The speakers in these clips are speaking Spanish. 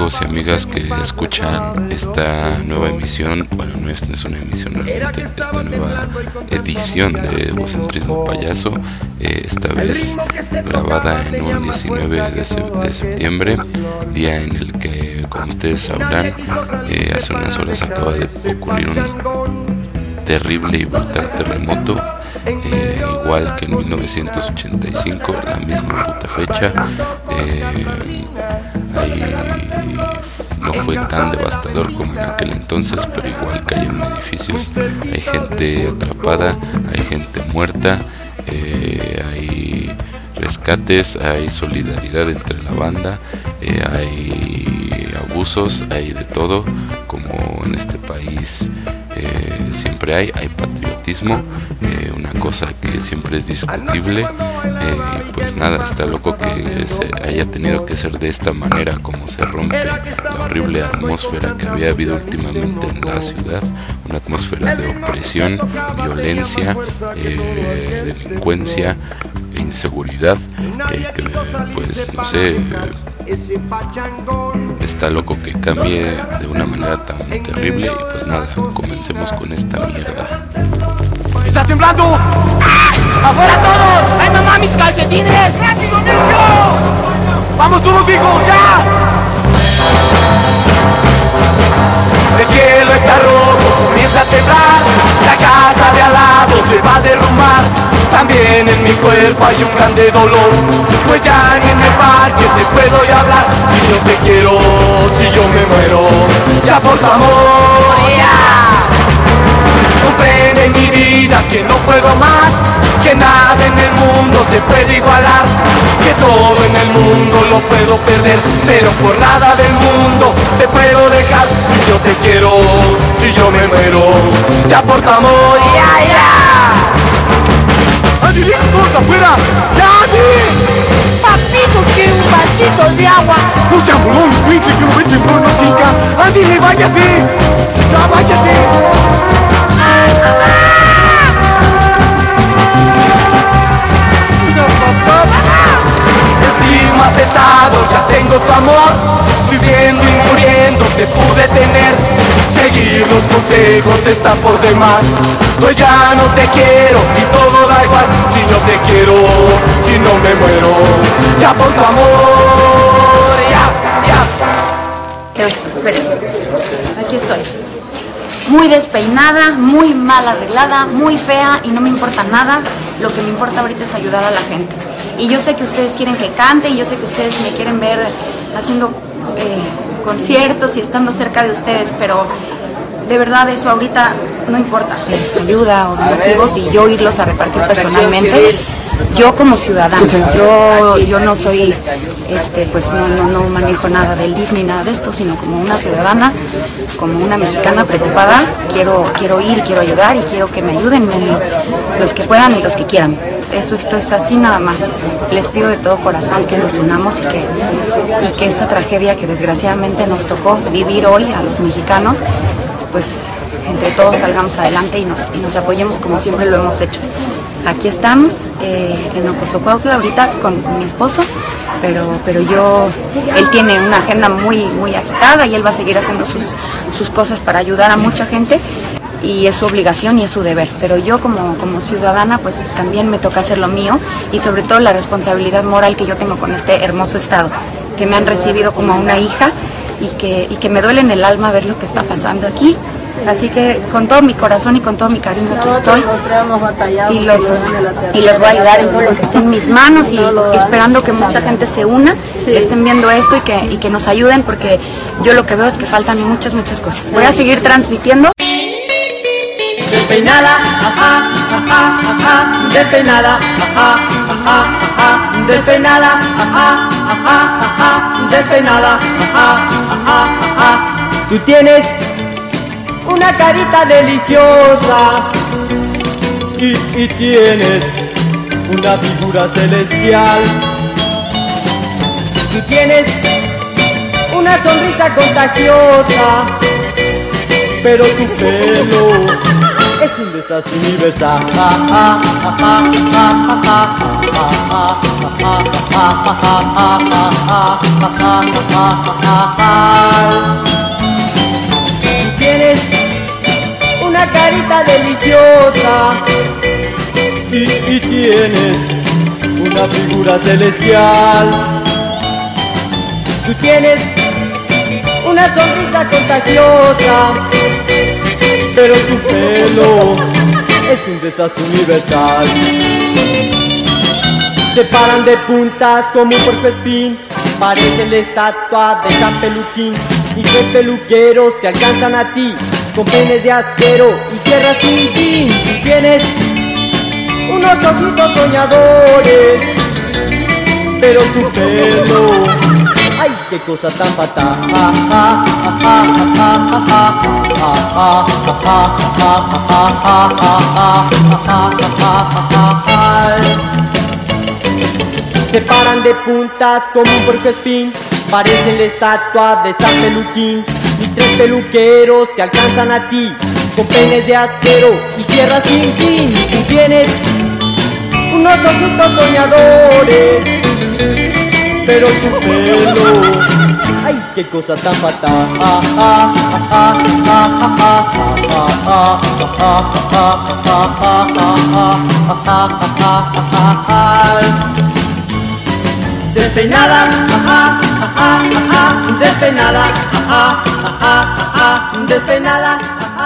amigos y amigas que escuchan esta nueva emisión, bueno, no es una emisión realmente, esta nueva edición de Egocentrismo Payaso, esta vez grabada en un 19 de septiembre, día en el que, como ustedes sabrán, hace unas horas acaba de ocurrir un terrible y brutal terremoto, igual que en 1985, la misma puta fecha. Ahí no fue tan devastador como en aquel entonces, pero igual cayeron edificios, hay gente atrapada, hay gente muerta, hay rescates, hay solidaridad entre la banda, hay abusos, hay de todo, como en este país siempre hay patriotismo, una cosa que siempre es discutible, y pues nada, está loco que se haya tenido que ser de esta manera como se rompe la horrible atmósfera que había habido últimamente en la ciudad, una atmósfera de opresión, violencia, delincuencia e inseguridad, que pues no sé, está loco que cambie de una manera tan terrible. Y pues nada, comencemos con esta mierda. ¡Está temblando! ¡Ay! ¡Afuera todos! ¡Ay, mamá, mis calcetines! ¡Rápido, Sergio! ¡Vamos todos, hijos, ya! El cielo está rojo, comienza a temblar, la casa de al lado se va a derrumbar. También en mi cuerpo hay un grande dolor, pues ya ni en el parque te puedo ya hablar. Si yo te quiero, si yo me muero, ya por tu amor, ya. Comprende mi vida que no puedo más, que nada en el mundo te puede igualar, que todo en el mundo lo puedo perder, pero por nada del mundo te puedo dejar. Si yo te quiero, si yo me muero, ya por tu amor, ya, ya. ¡Andy, deja todos afuera! ¡Ya, Andy! Papito, quiere un vasito de agua. ¡No seas bolón, pinche, que no vete por una chica! ¡Andy, le váyase! ¡Ya, váyase! Encima pesado, ya tengo tu amor, viviendo y muriendo te pude tener. Seguir los consejos está por demás, pues ya no te quiero y todo da igual. Si yo te quiero, si no me muero, ya por tu amor, ya. Espere, aquí estoy. Muy despeinada, muy mal arreglada, muy fea y no me importa nada. Lo que me importa ahorita es ayudar a la gente. Y yo sé que ustedes quieren que cante y yo sé que ustedes me quieren ver haciendo conciertos y estando cerca de ustedes, pero de verdad eso ahorita no importa. Ayuda o donativos y yo irlos a repartir personalmente. Yo como ciudadana, yo no soy, pues no manejo nada del DIF ni nada de esto, sino como una ciudadana, como una mexicana preocupada, quiero ir, quiero ayudar y quiero que me ayuden los que puedan y los que quieran. Esto es así nada más. Les pido de todo corazón que nos unamos y que esta tragedia que desgraciadamente nos tocó vivir hoy a los mexicanos, pues entre todos salgamos adelante y nos apoyemos como siempre lo hemos hecho. Aquí estamos en Ocosocuautla ahorita con mi esposo, pero él tiene una agenda muy agitada y él va a seguir haciendo sus cosas para ayudar a mucha gente y es su obligación y es su deber, pero yo como ciudadana pues también me toca hacer lo mío y sobre todo la responsabilidad moral que yo tengo con este hermoso estado, que me han recibido como a una hija y que me duele en el alma ver lo que está pasando aquí. Así que con todo mi corazón y con todo mi cariño aquí estoy y los voy a ayudar en todo lo que esté en mis manos y esperando que mucha gente se una, estén viendo esto y que nos ayuden, porque yo lo que veo es que faltan muchas cosas. Voy a seguir transmitiendo. Despeinada, ajá, ajá, ajá, despeinada, ajá, ajá, ajá, despeinada, ajá, ajá, ajá, despeinada, ajá, ajá, ajá. Tú tienes una carita deliciosa y tienes una figura celestial. Tú tienes una sonrisa contagiosa, pero tu pelo es un desastre universal. Tienes una carita deliciosa y tienes una figura celestial. Tú tienes una sonrisa contagiosa, pero tu pelo es un desastre universal. Se paran de puntas como un puercoespín, parece la estatua de San Peluquín. Y tres peluqueros te alcanzan a ti con peines de acero y tierra sin fin. Y tienes unos ojitos soñadores, pero tu pelo, ay, qué cosa tan fatal. Se paran de puntas como un puercoespín, parecen la estatua de San Peluquín. Y tres peluqueros te alcanzan a ti con peines de acero y tierra sin fin. Tú tienes unos ojitos soñadores, pero tu pelo, ay, qué cosa tan fatal. Despeinada, despeinada, despeinada.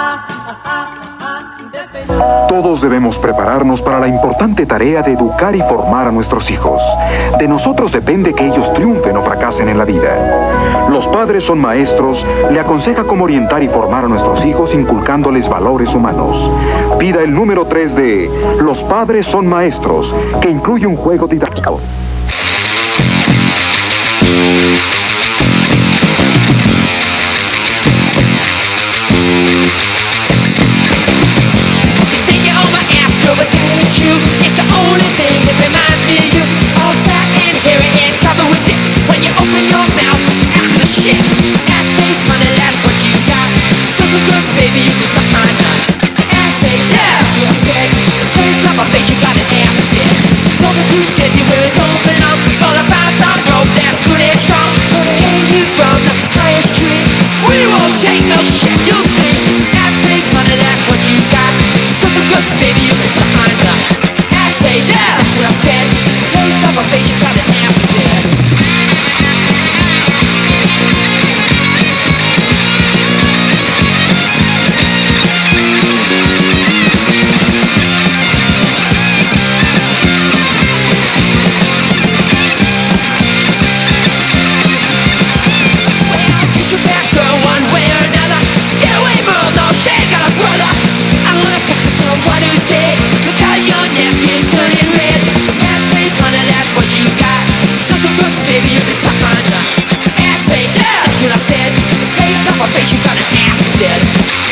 Todos debemos prepararnos para la importante tarea de educar y formar a nuestros hijos. De nosotros depende que ellos triunfen o fracasen en la vida. Los padres son maestros, le aconseja cómo orientar y formar a nuestros hijos inculcándoles valores humanos. Pida el número 3 de Los padres son maestros, que incluye un juego didáctico. It's the only thing that reminds me of you. All fat and hairy and covered with zits. When you open your mouth, after shit. Ass face money, that's what you got. Super good, baby, you can suck my nut. Ass face, yeah, you said. Hands up my face, you got an ass instead. Don't get too said you really don't belong. All about some rope that's good and strong. Gonna hang you from the highest tree. We won't take no shit, you see. Ass face money, that's what you got. Super good, baby, you can suck my nut. Yeah, that's what I said. Lace up my face, you got an ass instead. Well, get your back, girl, one way or another. Get away, girl, no shake, got a brother. I'm gonna fuck with someone who said, because your nephew's turning red. Ass face, honey, that's what you got. Something good, baby, you can suck my nut. Ass face, yeah, that's what I said. Face up my face, you got an ass instead.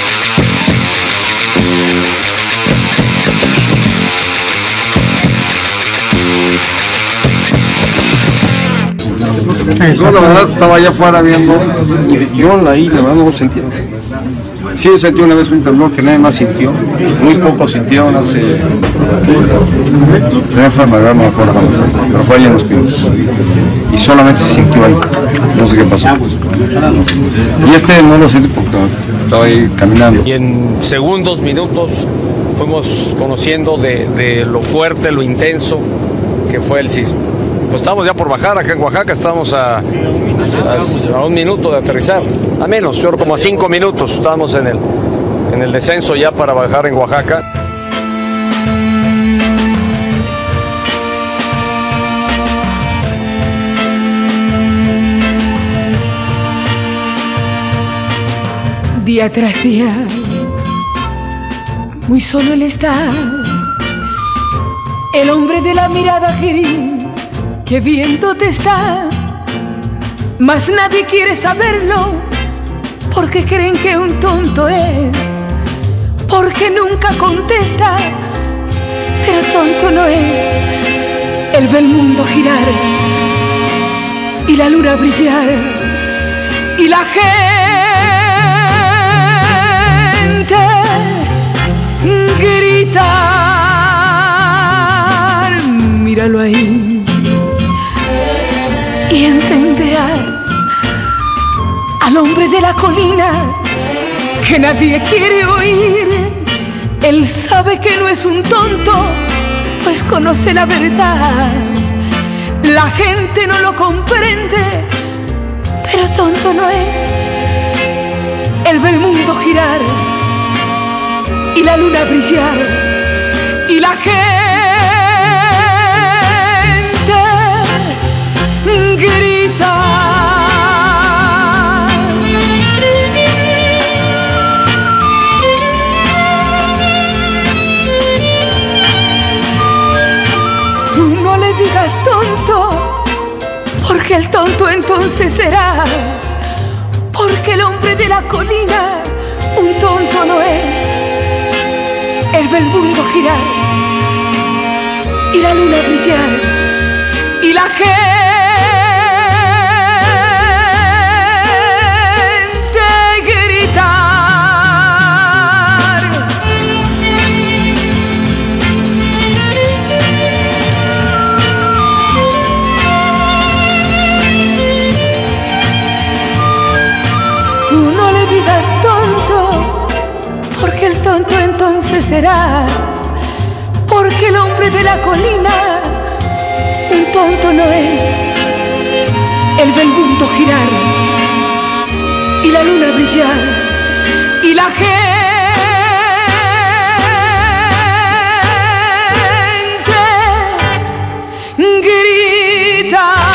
Yo la verdad estaba allá afuera viendo y yo ahí la verdad no lo sentía. Sí, sentí una vez un temblor que nadie más sintió, muy pocos sintieron hace... La enfermedad no me acuerdo, pero fue ahí en los Pinos. Y solamente se sintió ahí, no sé qué pasó. Y este no lo sentí porque estaba ahí caminando. Y en segundos, minutos, fuimos conociendo de lo fuerte, lo intenso que fue el sismo. Pues estamos ya por bajar acá en Oaxaca, estamos a un minuto de aterrizar, a menos, yo creo como a 5 minutos, estamos en el descenso ya para bajar en Oaxaca. Día tras día, muy solo él está, el hombre de la mirada gris que viéndote está, mas nadie quiere saberlo, porque creen que un tonto es, porque nunca contesta, pero tonto no es. Él ve el mundo girar y la luna brillar y la gente gritar. Míralo ahí y entenderá al hombre de la colina que nadie quiere oír. Él sabe que no es un tonto, pues conoce la verdad. La gente no lo comprende, pero tonto no es. Él ve el mundo girar y la luna brillar y la gente gritar. Tú no le digas tonto, porque el tonto entonces serás. Porque el hombre de la colina un tonto no es. Él ve el mundo girar y la luna brillar y la gente gritar. Tú no le digas tonto, porque el tonto entonces serás. Porque el hombre de la colina un tonto no es. Él ve el mundo girar y la luna brillar y la gente gritar.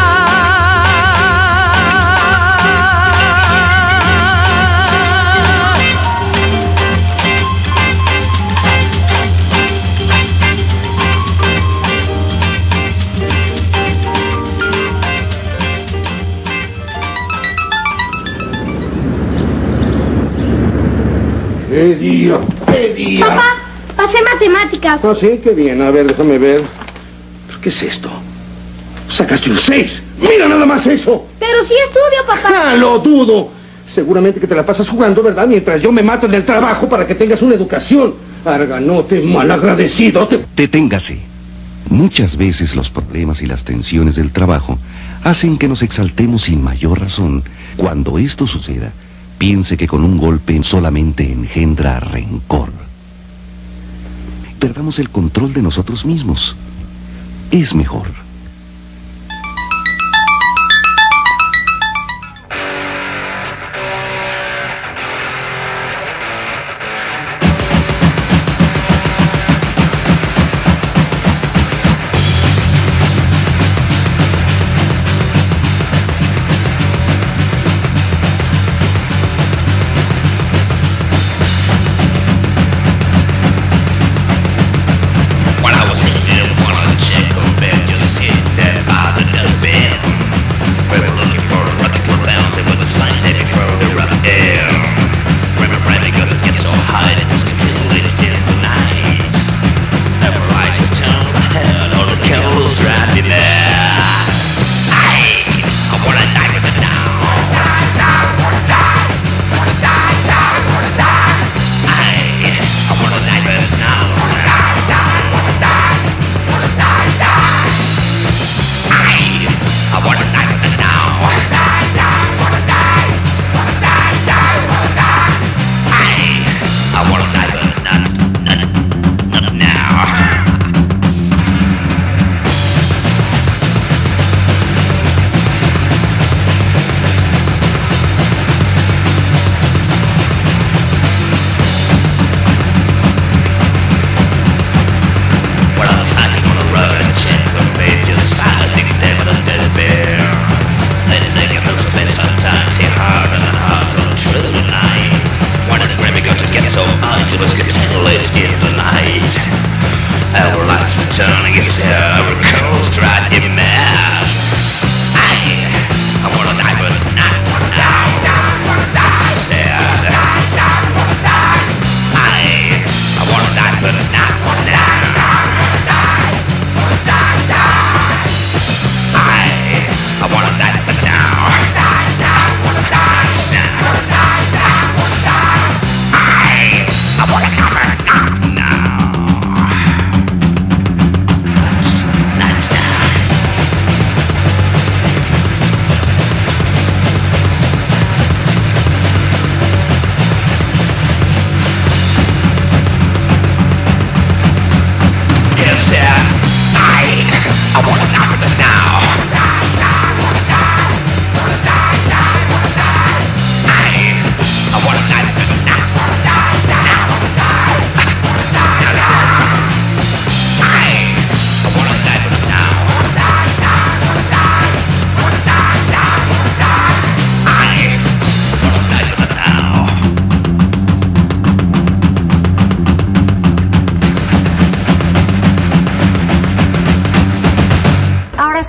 ¡Qué día! Papá, pasé matemáticas. Ah, sí, qué bien. A ver, déjame ver. ¿Qué es esto? Sacaste un 6. ¡Mira nada más eso! Pero sí estudio, papá. ¡Ah, lo dudo! Seguramente que te la pasas jugando, ¿verdad? Mientras yo me mato en el trabajo para que tengas una educación. Arganote, malagradecido. Deténgase. Muchas veces los problemas y las tensiones del trabajo hacen que nos exaltemos sin mayor razón. Cuando esto suceda, piense que con un golpe solamente engendra rencor. Perdamos el control de nosotros mismos. Es mejor.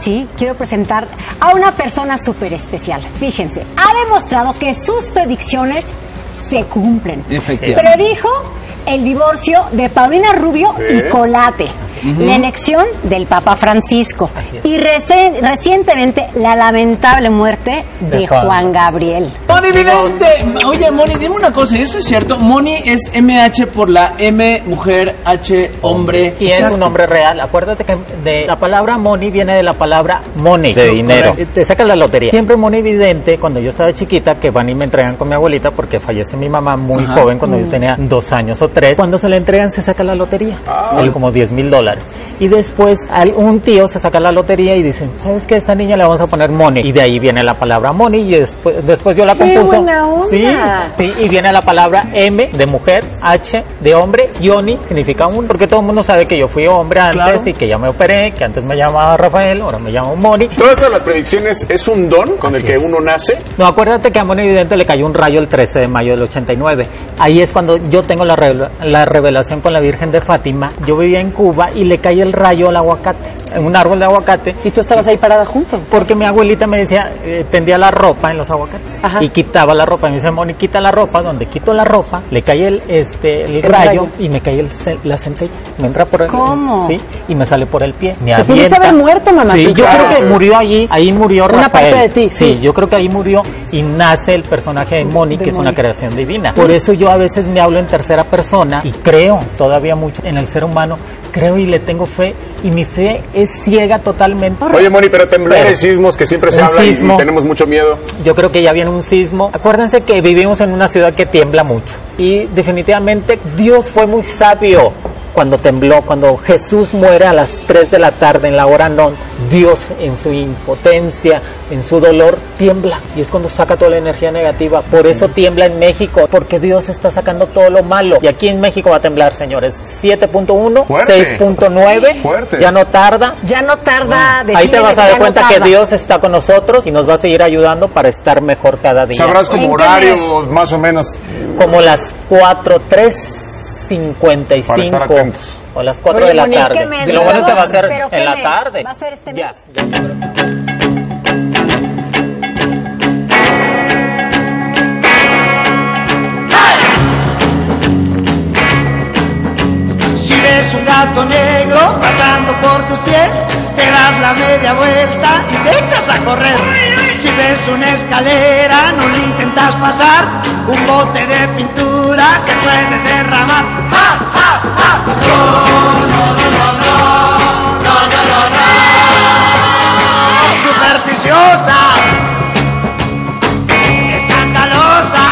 sí, quiero presentar a una persona súper especial. Fíjense, ha demostrado que sus predicciones se cumplen. Efectivamente. Predijo el divorcio de Paulina Rubio y Colate, la elección del Papa Francisco y recientemente la lamentable muerte de Juan Gabriel. Moni Vidente, oye Moni, dime una cosa, ¿y esto es cierto? Moni es MH por la M mujer, H hombre. Y es un nombre real. Acuérdate que de la palabra Moni viene de la palabra money, de dinero. Te sacas la lotería. Siempre Moni Vidente, cuando yo estaba chiquita, que van y me entregan con mi abuelita porque fallece mi mamá muy joven, cuando yo tenía 2 años o 3. Cuando se le entregan se saca la lotería, como $10,000. Y después un tío se saca la lotería y dicen, ¿sabes qué? A esta niña le vamos a poner Moni. Y de ahí viene la palabra Moni y después yo la compuso. Buena onda. Sí, y viene la palabra M de mujer, H de hombre, y Oni significa uno, porque todo el mundo sabe que yo fui hombre antes y que ya me operé, que antes me llamaba Rafael, ahora me llamo Moni. ¿Todas las predicciones es un don con el que uno nace? No, acuérdate que a Moni Vidente le cayó un rayo el 13 de mayo del 89. Ahí es cuando yo tengo la revelación con la Virgen de Fátima. Yo vivía en Cuba y le cae el rayo al aguacate, en un árbol de aguacate. ¿Y tú estabas ahí parada junto? Porque mi abuelita me decía, tendía la ropa en los aguacates. Y quitaba la ropa. Y me dice, Moni, quita la ropa. Donde quito la ropa, le cae el rayo y me cae la centella. Me entra por el... ¿Cómo? Sí, y me sale por el pie. Me ¿Te pudiste haber muerto, mamá? Sí, yo creo que murió allí. Ahí murió Una Rafael. parte de ti. Sí, yo creo que ahí murió y nace el personaje de Moni, que es una creación divina. Por eso yo a veces me hablo en tercera persona y creo todavía mucho en el ser humano. Creo y le tengo fe, y mi fe es ciega totalmente. Oye, Moni, pero temblores, sismos, que siempre se habla y tenemos mucho miedo. Yo creo que ya viene un sismo. Acuérdense que vivimos en una ciudad que tiembla mucho. Y definitivamente Dios fue muy sabio cuando tembló, cuando Jesús muere a las 3 de la tarde en la hora non. Dios en su impotencia, en su dolor, tiembla. Y es cuando saca toda la energía negativa. Por eso tiembla en México, porque Dios está sacando todo lo malo. Y aquí en México va a temblar, señores. 7.1, 6.9. Ya no tarda. Ya no tarda. Ahí te vas a dar cuenta que Dios está con nosotros y nos va a seguir ayudando para estar mejor cada día. ¿Sabrás como horario más o menos? Como las 4:55 para estar atentos. O las 4 de la tarde. Y lo bueno es que va a ser en la tarde. Va a ser este mes. Si ves un gato negro pasando por tus pies, te das la media vuelta y te echas a correr. Si ves una escalera, no le intentas pasar, un bote de pintura se puede derramar. ¡Ja, ja, ja! No, no, no, no, no, no, no, no. Supersticiosa, escandalosa.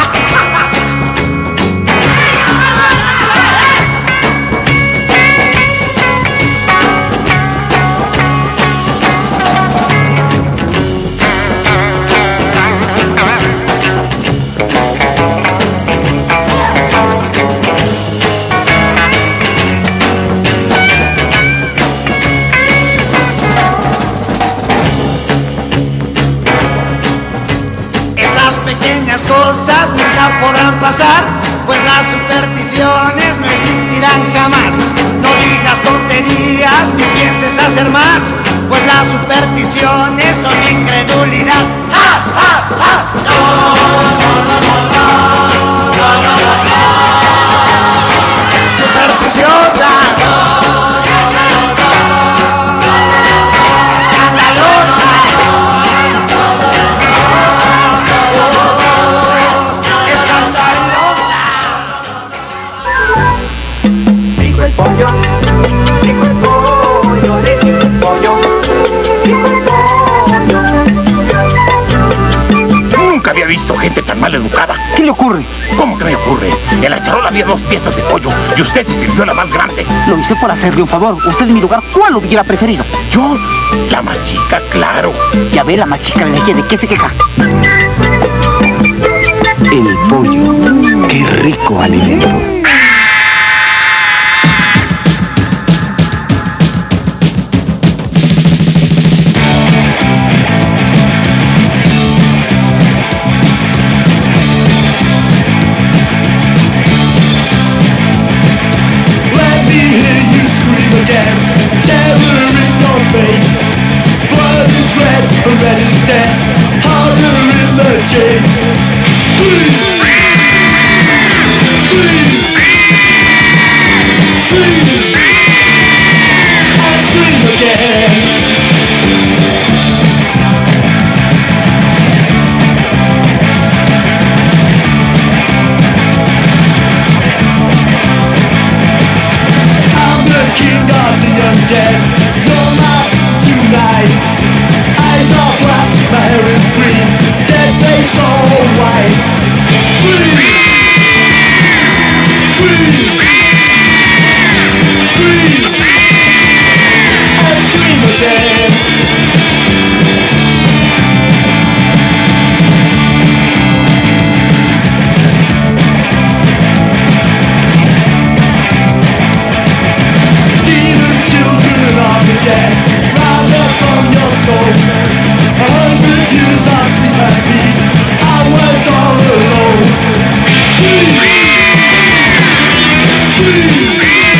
Cosas nunca podrán pasar, pues las supersticiones no existirán jamás. No digas tonterías ni pienses hacer más, pues las supersticiones son incredulidad. ¡Ja, ja, ja! No, no, no, no, no, no, no, no. Supersticiosa. No, no, no, no, no. Escandalosa. Nunca había visto gente tan mal educada. ¿Qué le ocurre? ¿Cómo que me ocurre? En la charola había 2 piezas de pollo y usted se sirvió la más grande. Lo hice por hacerle un favor. Usted en mi lugar, ¿cuál hubiera preferido? ¿Yo? La más chica, claro. Ya ve, la más chica de aquí, ¿de qué se queja? El pollo. Qué rico alimento. Terror in your face, blood of the undead. You're my tonight. Eyes are black, my hair is green, dead face all white. Scream! Scream! Scream! And scream again. Demon children of the dead, rise up from your soul. 100 years I sleep at peace, I was all alone. Scream! Scream!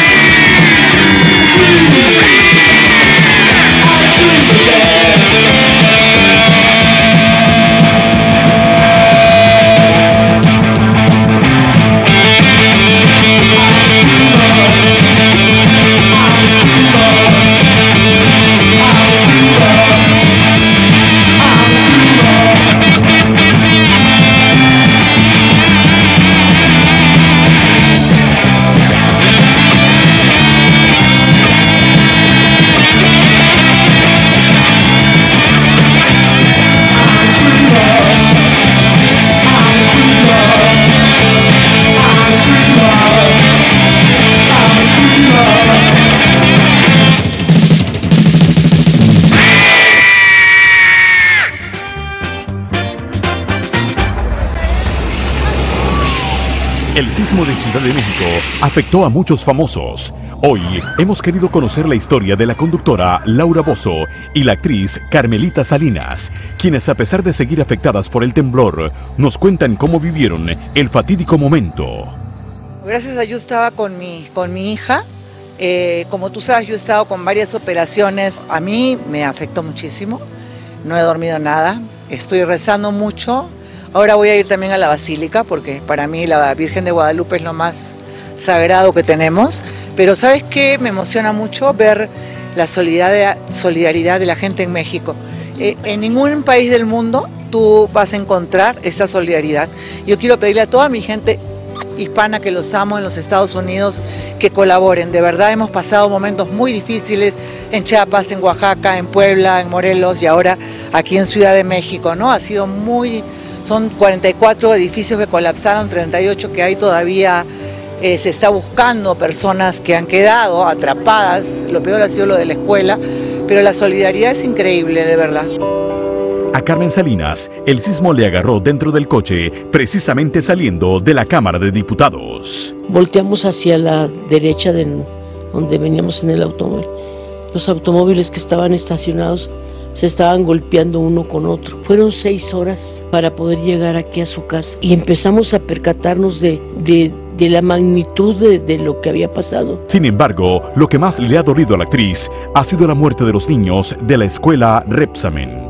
El sismo de Ciudad de México afectó a muchos famosos. Hoy hemos querido conocer la historia de la conductora Laura Bozzo y la actriz Carmelita Salinas, quienes a pesar de seguir afectadas por el temblor, nos cuentan cómo vivieron el fatídico momento. Gracias a Dios estaba con mi hija. Como tú sabes, yo he estado con varias operaciones. A mí me afectó muchísimo. No he dormido nada. Estoy rezando mucho. Ahora voy a ir también a la Basílica porque para mí la Virgen de Guadalupe es lo más sagrado que tenemos. Pero ¿sabes qué? Me emociona mucho ver la solidaridad de la gente en México. En ningún país del mundo tú vas a encontrar esa solidaridad. Yo quiero pedirle a toda mi gente hispana que los amo en los Estados Unidos que colaboren. De verdad hemos pasado momentos muy difíciles en Chiapas, en Oaxaca, en Puebla, en Morelos y ahora aquí en Ciudad de México, ¿no? Ha sido son 44 edificios que colapsaron, 38 que hay todavía. Se está buscando personas que han quedado atrapadas. Lo peor ha sido lo de la escuela, pero la solidaridad es increíble, de verdad. A Carmen Salinas, el sismo le agarró dentro del coche, precisamente saliendo de la Cámara de Diputados. Volteamos hacia la derecha de donde veníamos en el automóvil. Los automóviles que estaban estacionados se estaban golpeando uno con otro. Fueron 6 horas para poder llegar aquí a su casa y empezamos a percatarnos de la magnitud de lo que había pasado. Sin embargo, lo que más le ha dolido a la actriz ha sido la muerte de los niños de la escuela Repsamen.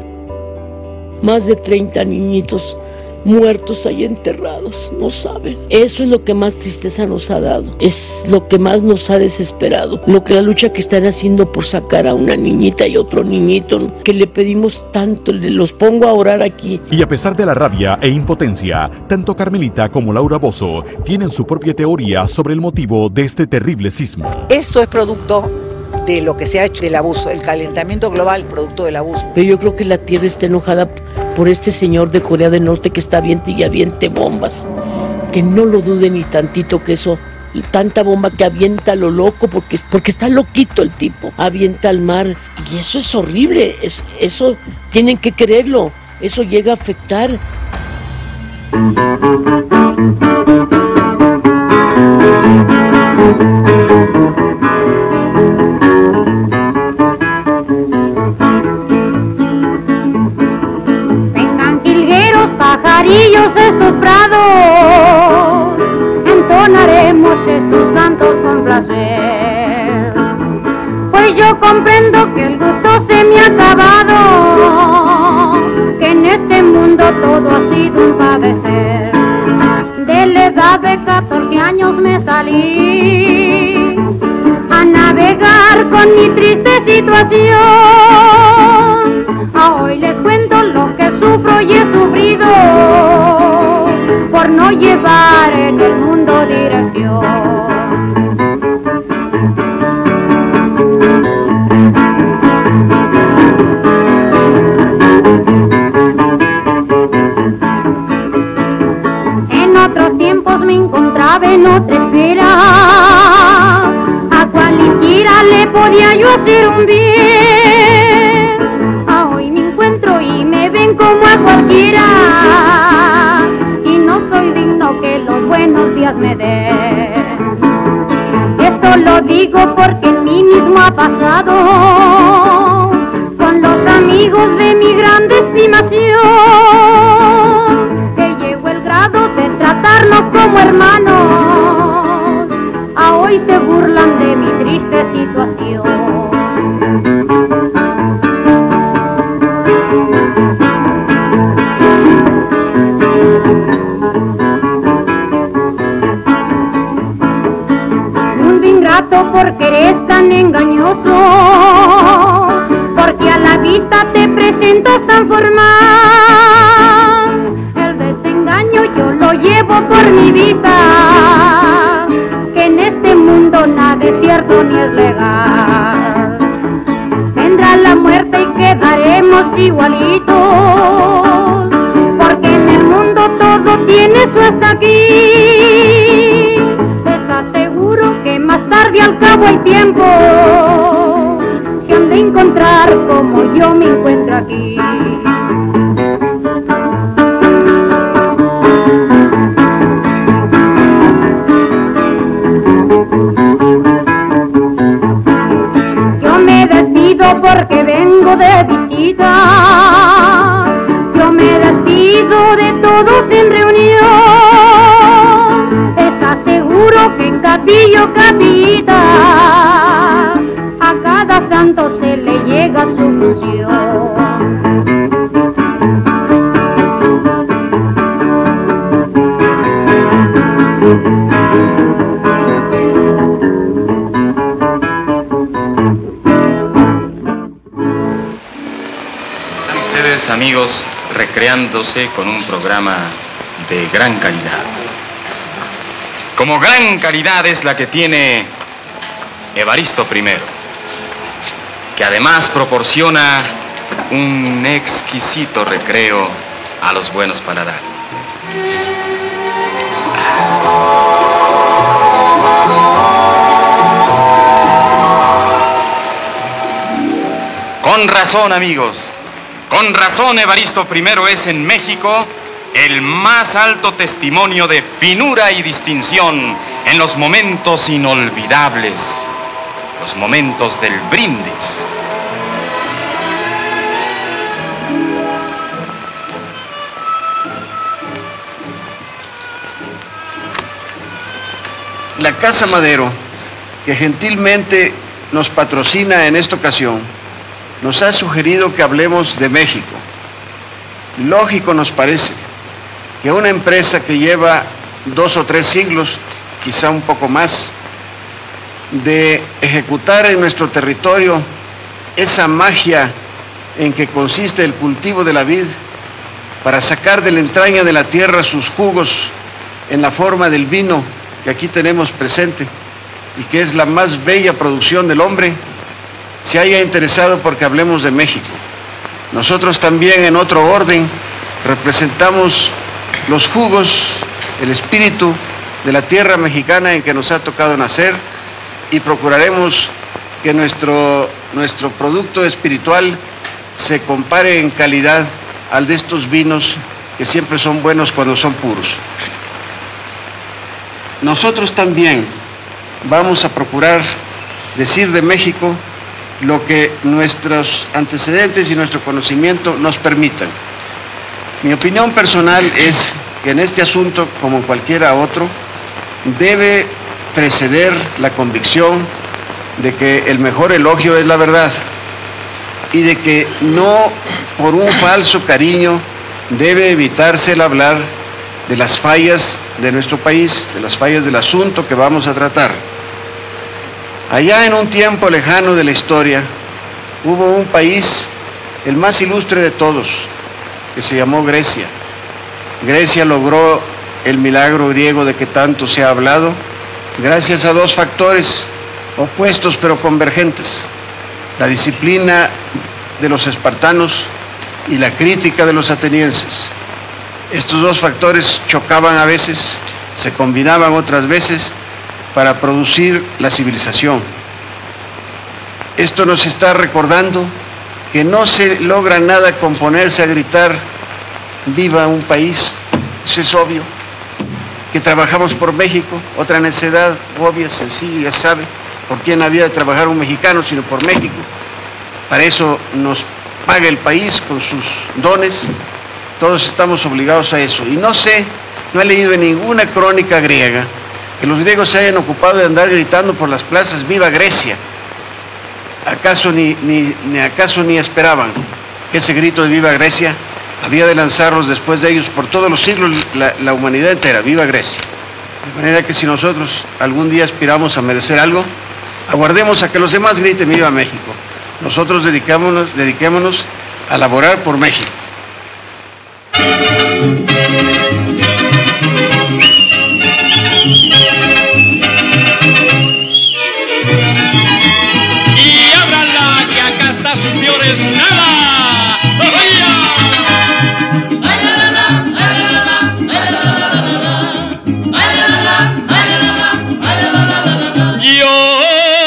Más de 30 niñitos muertos ahí enterrados, no saben. Eso es lo que más tristeza nos ha dado, es lo que más nos ha desesperado, la lucha que están haciendo por sacar a una niñita y otro niñito, que le pedimos tanto, los pongo a orar aquí. Y a pesar de la rabia e impotencia, tanto Carmelita como Laura Bozzo tienen su propia teoría sobre el motivo de este terrible sismo. Esto es producto de lo que se ha hecho del abuso, el calentamiento global producto del abuso. Pero yo creo que la Tierra está enojada por este señor de Corea del Norte que está aviente y aviente bombas, que no lo dude ni tantito que eso, tanta bomba que avienta a lo loco, porque está loquito el tipo, avienta al mar, y eso es horrible, eso tienen que creerlo, eso llega a afectar. Pajarillos estos prados, entonaremos estos cantos con placer, pues yo comprendo que el gusto se me ha acabado, que en este mundo todo ha sido un padecer. De la edad de 14 años me salí a navegar con mi triste situación. A hoy les cuento lo que sufro y he sufrido por no llevar en el mundo dirección. en otra esfera, a cualquiera le podía yo hacer un bien. A hoy me encuentro y me ven como a cualquiera, y no soy digno que los buenos días me den. Esto lo digo porque en mí mismo ha pasado, con los amigos de mi grande estimación, que llegó el grado de tratarnos como hermanos. A hoy se burlan de mi triste situación. Mundo ingrato, porque eres tan engañoso, porque a la vista te presentas tan formal. El desengaño yo lo llevo por mi vida, que en este mundo nada es cierto ni es legal. Vendrá la muerte y quedaremos igualitos, porque en el mundo todo tiene su hasta aquí. Les aseguro que más tarde al cabo el tiempo se han de encontrar como yo me encuentro aquí. Yo me despido porque vengo de visita, yo me despido de todos en reunión. Les aseguro que en capillo capita a cada santo se le llega su función. Están ustedes, amigos, recreándose con un programa de gran calidad. Como gran calidad es la que tiene Evaristo I, que además proporciona un exquisito recreo a los buenos paladares. Con razón, amigos, con razón Evaristo I es en México el más alto testimonio de finura y distinción en los momentos inolvidables, los momentos del brindis. La Casa Madero, que gentilmente nos patrocina en esta ocasión, nos ha sugerido que hablemos de México. Lógico nos parece que una empresa que lleva 2 o 3 siglos, quizá un poco más, de ejecutar en nuestro territorio esa magia en que consiste el cultivo de la vid para sacar de la entraña de la tierra sus jugos en la forma del vino que aquí tenemos presente y que es la más bella producción del hombre, se haya interesado porque hablemos de México. Nosotros también, en otro orden, representamos los jugos, el espíritu de la tierra mexicana en que nos ha tocado nacer, y procuraremos que nuestro producto espiritual se compare en calidad al de estos vinos que siempre son buenos cuando son puros. Nosotros también vamos a procurar decir de México lo que nuestros antecedentes y nuestro conocimiento nos permitan. Mi opinión personal es que en este asunto, como en cualquiera otro, debe preceder la convicción de que el mejor elogio es la verdad y de que no por un falso cariño debe evitarse el hablar de las fallas de nuestro país, de las fallas del asunto que vamos a tratar. Allá en un tiempo lejano de la historia, hubo un país, el más ilustre de todos, que se llamó Grecia. Grecia logró el milagro griego de que tanto se ha hablado, gracias a 2 factores opuestos pero convergentes: la disciplina de los espartanos y la crítica de los atenienses. Estos 2 factores chocaban a veces, se combinaban otras veces para producir la civilización. Esto nos está recordando que no se logra nada con ponerse a gritar viva un país, eso es obvio, que trabajamos por México, otra necedad obvia, sencilla, ya sabe, por quién había de trabajar un mexicano sino por México. Para eso nos paga el país con sus dones, todos estamos obligados a eso. Y no sé, no he leído en ninguna crónica griega que los griegos se hayan ocupado de andar gritando por las plazas viva Grecia. ¿Acaso ni esperaban que ese grito de viva Grecia había de lanzarlos después de ellos por todos los siglos, la humanidad entera, viva Grecia? De manera que si nosotros algún día aspiramos a merecer algo, aguardemos a que los demás griten viva México. Nosotros dediquémonos a laborar por México. Y ábranla, que acá está sin peores nada. Yo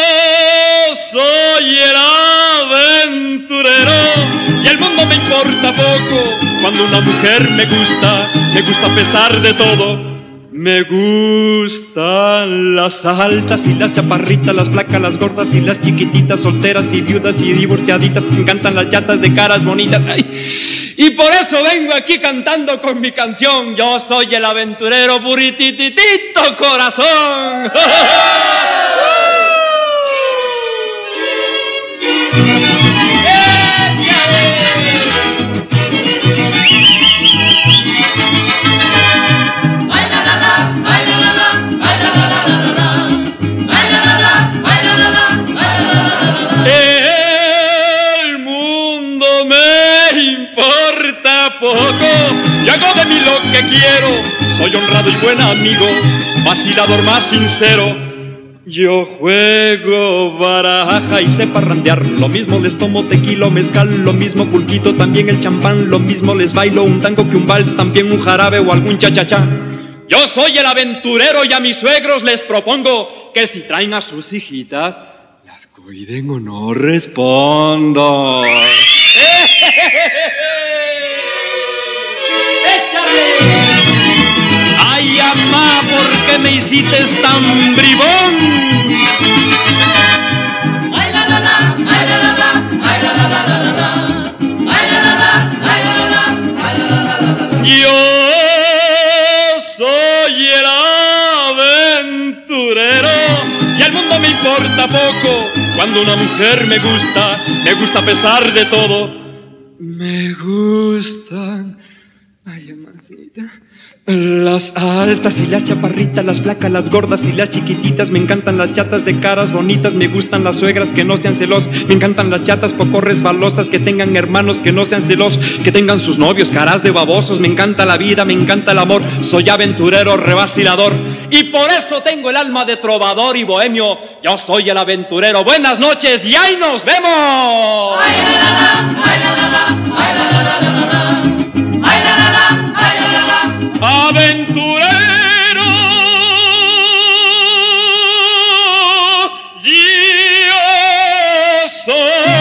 soy el aventurero y el mundo me importa poco. Cuando una mujer me gusta a pesar de todo. Me gustan las altas y las chaparritas, las flacas, las gordas y las chiquititas, solteras y viudas y divorciaditas. Me encantan las chatas de caras bonitas. ¡Ay! Y por eso vengo aquí cantando con mi canción. Yo soy el aventurero puritititito corazón. El mundo me importa poco, y hago de mí lo que quiero. Soy honrado y buen amigo, vacilador más sincero. Yo juego baraja y sé parrandear. Lo mismo les tomo tequila o mezcal, lo mismo pulquito, también el champán. Lo mismo les bailo un tango que un vals, también un jarabe o algún cha-cha-cha. Yo soy el aventurero y a mis suegros les propongo que si traen a sus hijitas, las cuiden o no respondo. ¡Échale! Ay, amá, ¿por qué me hiciste tan bribón? Ay, la, la, la, ay, la, la, la, ay, la, la, la, la, la, la. Ay, la, la, la, ay, la, la, la, ay, la, la, la, la. Yo soy el aventurero y al mundo me importa poco. Cuando una mujer me gusta a pesar de todo. Me gustan, ay, amancita, las altas y las chaparritas, las flacas, las gordas y las chiquititas. Me encantan las chatas de caras bonitas. Me gustan las suegras que no sean celos. Me encantan las chatas poco resbalosas, que tengan hermanos que no sean celos, que tengan sus novios caras de babosos. Me encanta la vida, me encanta el amor. Soy aventurero, revacilador, y por eso tengo el alma de trovador y bohemio. Yo soy el aventurero. Buenas noches y ahí nos vemos. Ay, la, la, la, ay, la, la, la, ay, la, la, la, la, la. Ay, la, la, la, ay, la, la, la. Aventurero, yo soy.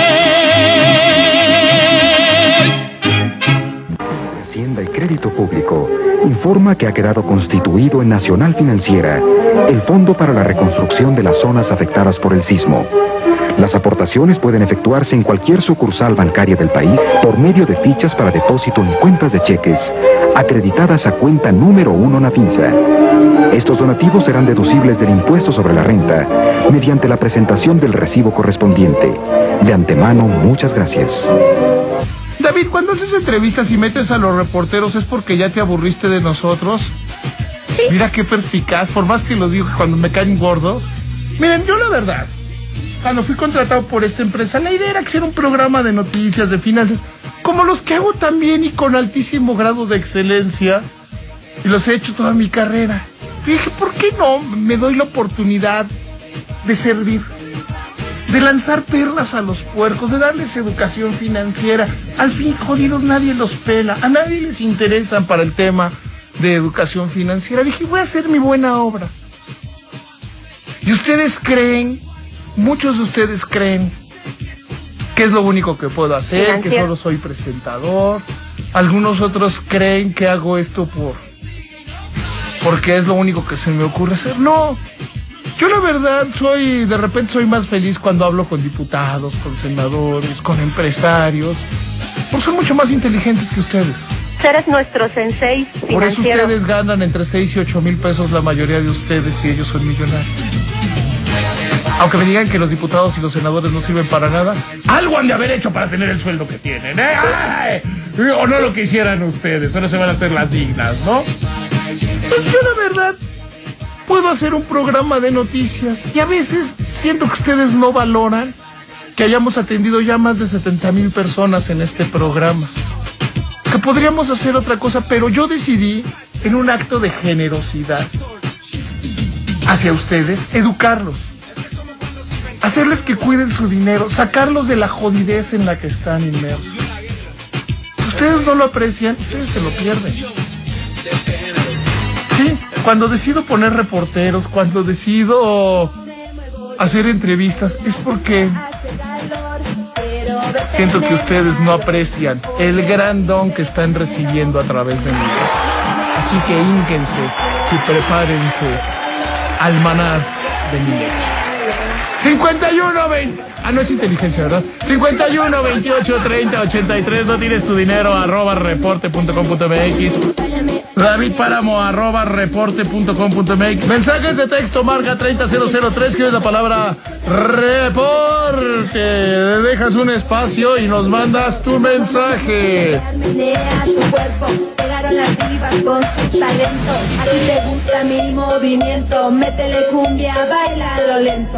Hacienda y Crédito Público informa que ha quedado constituido en Nacional Financiera el Fondo para la Reconstrucción de las Zonas Afectadas por el Sismo. Las aportaciones pueden efectuarse en cualquier sucursal bancaria del país por medio de fichas para depósito en cuentas de cheques acreditadas a cuenta número 1 Nafinsa. Estos donativos serán deducibles del impuesto sobre la renta mediante la presentación del recibo correspondiente. De antemano, muchas gracias. David, cuando haces entrevistas y metes a los reporteros, ¿es porque ya te aburriste de nosotros? Sí. Mira qué perspicaz, por más que los digo cuando me caen gordos. Miren, yo la verdad, cuando fui contratado por esta empresa, la idea era hacer un programa de noticias, de finanzas, como los que hago también y con altísimo grado de excelencia, y los he hecho toda mi carrera. Y dije, ¿por qué no me doy la oportunidad de servir? De lanzar perlas a los puercos, de darles educación financiera. Al fin, jodidos, nadie los pela, a nadie les interesan para el tema de educación financiera. Dije, voy a hacer mi buena obra. Y ustedes creen, muchos de ustedes creen, que es lo único que puedo hacer, que solo soy presentador. Algunos otros creen que hago esto porque es lo único que se me ocurre hacer. No, yo la verdad de repente soy más feliz cuando hablo con diputados, con senadores, con empresarios, porque son mucho más inteligentes que ustedes. Eres nuestro sensei financiero. Por eso ustedes ganan entre 6 y 8 mil pesos la mayoría de ustedes y ellos son millonarios. Aunque me digan que los diputados y los senadores no sirven para nada, algo han de haber hecho para tener el sueldo que tienen, ¿eh? ¡Ay! O no lo quisieran ustedes, ahora se van a hacer las dignas, ¿no? Pues yo la verdad puedo hacer un programa de noticias y a veces siento que ustedes no valoran que hayamos atendido ya más de 70,000 personas en este programa. Que podríamos hacer otra cosa, pero yo decidí, en un acto de generosidad hacia ustedes, educarlos. Hacerles que cuiden su dinero, sacarlos de la jodidez en la que están inmersos. Si ustedes no lo aprecian, ustedes se lo pierden. Sí, cuando decido poner reporteros, cuando decido hacer entrevistas, es porque siento que ustedes no aprecian el gran don que están recibiendo a través de mí. Así que hínquense y prepárense al maná de mi leche. 51, 20. No es inteligencia, ¿verdad? 51, 28, 30, 83. No tienes tu dinero, @reporte.com.mx. David Páramo, @reporte.com.mx. Mensajes de texto, marca 30003. Escribes la palabra reporte. Dejas un espacio y nos mandas tu mensaje. Pegaron las divas con su talento. A ti te gusta mi movimiento. Métele cumbia, bailalo lento.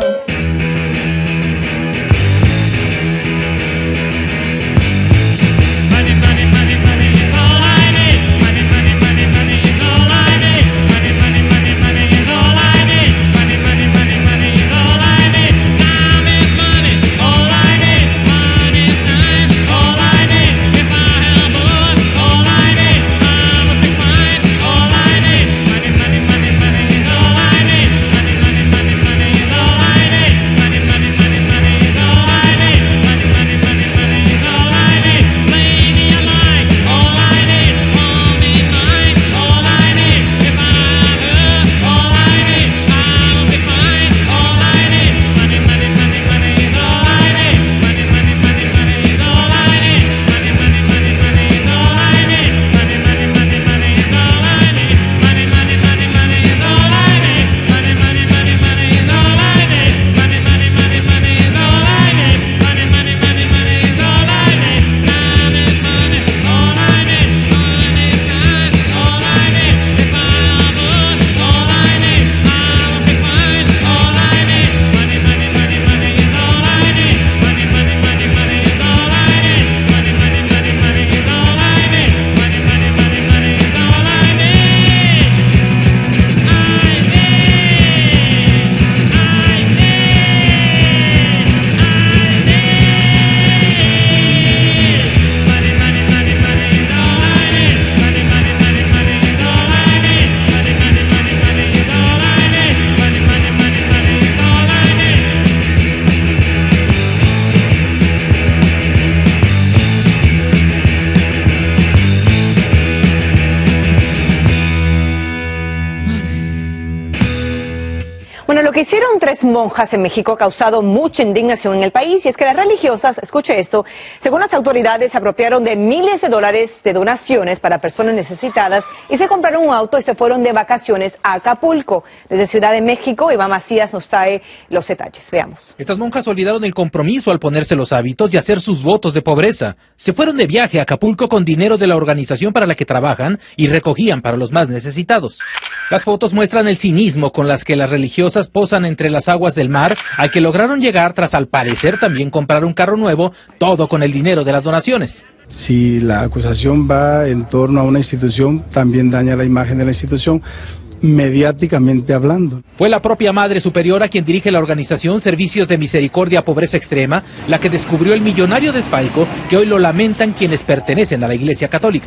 Lo que hicieron 3 monjas en México ha causado mucha indignación en el país, y es que las religiosas, escuche esto, según las autoridades, se apropiaron de miles de dólares de donaciones para personas necesitadas y se compraron un auto y se fueron de vacaciones a Acapulco. Desde Ciudad de México, Iván Macías nos trae los detalles. Veamos. Estas monjas olvidaron el compromiso al ponerse los hábitos y hacer sus votos de pobreza. Se fueron de viaje a Acapulco con dinero de la organización para la que trabajan y recogían para los más necesitados. Las fotos muestran el cinismo con las que las religiosas posan entre las aguas del mar, al que lograron llegar tras al parecer también comprar un carro nuevo, todo con el dinero de las donaciones. Si la acusación va en torno a una institución, también daña la imagen de la institución, mediáticamente hablando. Fue la propia Madre Superiora quien dirige la organización Servicios de Misericordia Pobreza Extrema, la que descubrió el millonario desfalco que hoy lo lamentan quienes pertenecen a la Iglesia Católica.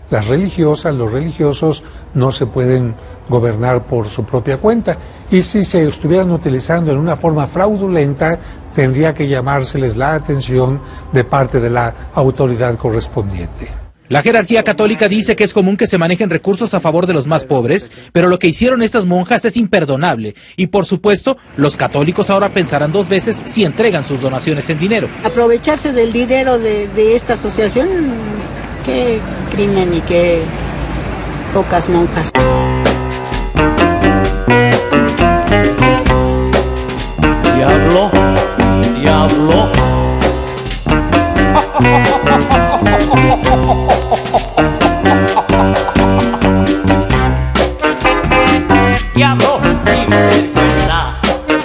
las religiosas, los religiosos no se pueden gobernar por su propia cuenta, y si se estuvieran utilizando en una forma fraudulenta, tendría que llamárseles la atención de parte de la autoridad correspondiente. La jerarquía católica dice que es común que se manejen recursos a favor de los más pobres, pero lo que hicieron estas monjas es imperdonable, y por supuesto, los católicos ahora pensarán 2 veces si entregan sus donaciones en dinero. Aprovecharse del dinero de esta asociación, qué crimen y qué pocas monjas. Diablo, diablo. Diablo, sin vergüenza.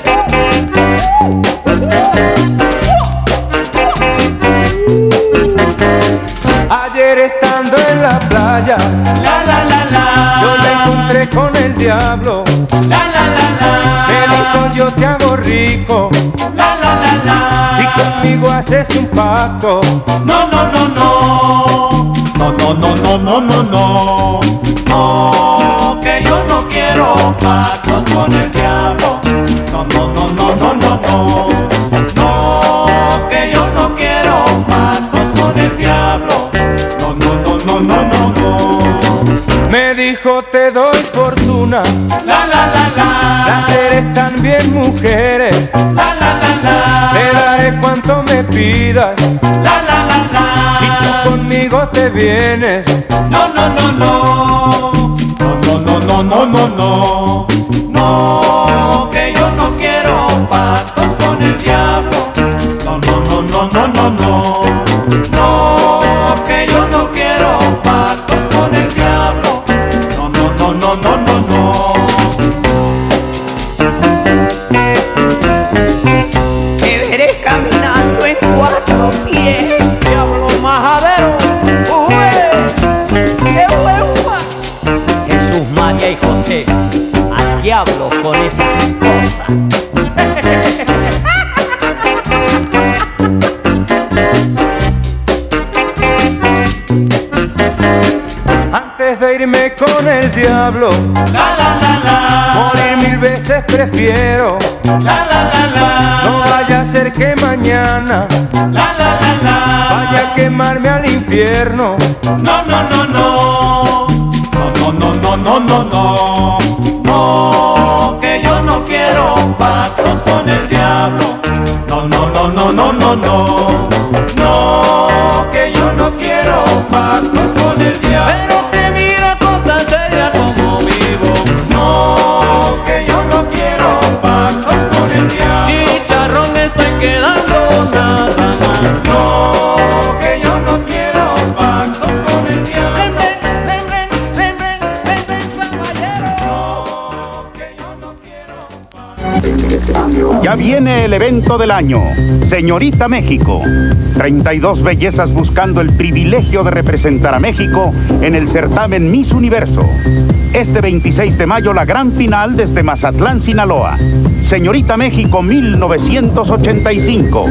Ayer estando en la playa, yo me encontré con el diablo. Me dijo yo te hago rico, si conmigo haces un pacto. No, no, no, no. No, no, no, no, no, no, no. No, que yo no quiero pactos con el diablo. No, no, no, no, no, no, no. No, que yo no quiero pactos con el diablo. No, no, no, no, no, no, no. Me dijo te doy fortuna, las eres también mujeres, te daré cuanto me pidas, y tú conmigo te vienes. No, no, no, no. No, no, no, no, no, no. No, que yo no quiero pactos con el diablo. No, no, no, no, no, no, no. No, que yo no quiero pactos con el diablo. No, no, no, no, no, no, no. Te veré caminando en 4 pies, diablo majadero. Jesús, María y José, al diablo con esas cosas. Antes de irme con el diablo, morir 1000 veces prefiero. No vaya a ser que mañana vaya a quemarme al infierno. No, no, no, no. No, no, no, no, no, no. No, que yo no quiero pactos con el diablo. No, no, no, no, no, no, no. No, que yo no quiero pactos con el diablo. Pero que mira cosas serias como vivo. No, que yo no quiero pactos con el diablo. Chicharrón estoy quedando nada más. No, que yo no quiero pactos con el diablo. Ya viene el evento del año, Señorita México. 32 bellezas buscando el privilegio de representar a México en el certamen Miss Universo. Este 26 de mayo la gran final desde Mazatlán, Sinaloa. Señorita México 1985.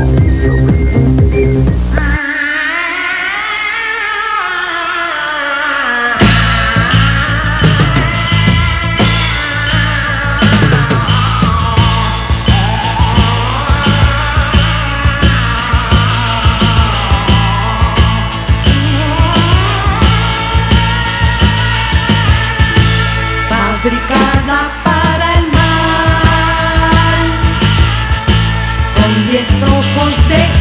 Fabricada para el mal, con 10 ojos de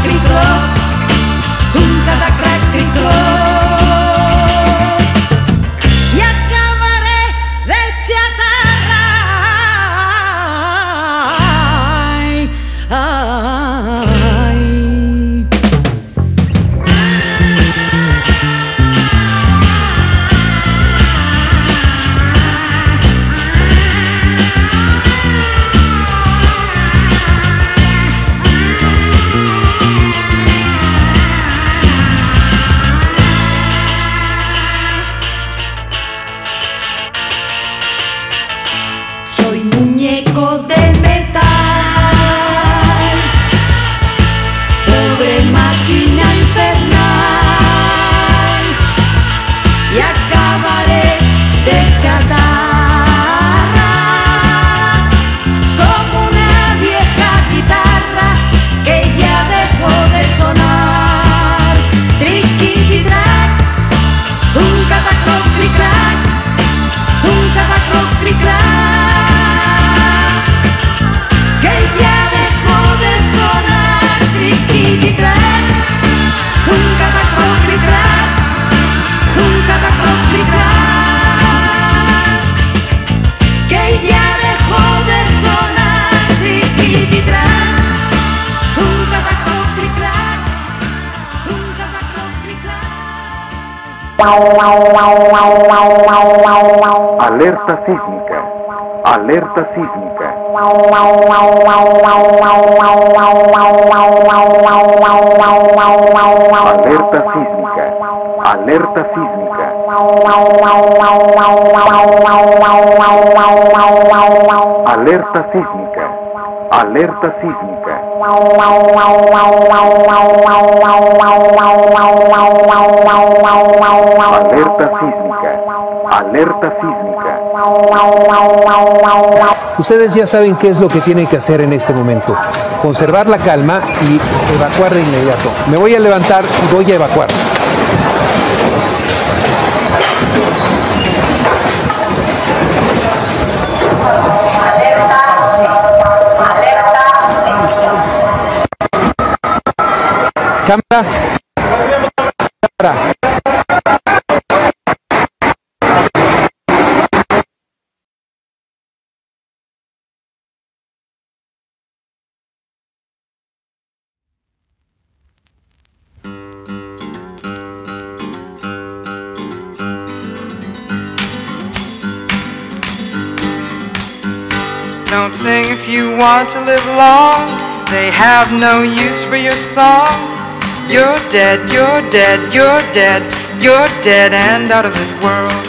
y acabaré de chatarra. Soy muñeco de metal, pobre máquina infernal, y acabaré de chatarra como una vieja guitarra que ya dejó de sonar. Triqui-tri-trac, un catacroc-tri-crac, un catacroc-tri-crac. Alerta sísmica. Alerta sísmica. Alerta sísmica. Alerta sísmica. Alerta sísmica. Alerta sísmica. Alerta sísmica. Alerta sísmica. Ustedes ya saben qué es lo que tienen que hacer en este momento. Conservar la calma y evacuar de inmediato. Me voy a levantar y voy a evacuar. Cámara. Cámara. Don't sing if you want to live long. They have no use for your song. You're dead, you're dead, you're dead, you're dead and out of this world.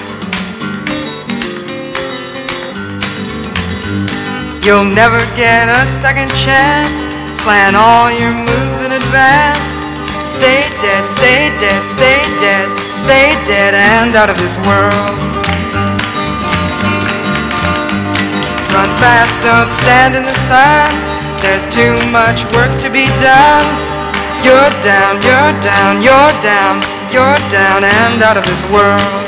You'll never get a second chance. Plan all your moves in advance. Stay dead, stay dead, stay dead, stay dead and out of this world. Run fast, don't stand in the sun. There's too much work to be done. You're down, you're down, you're down, you're down and out of this world.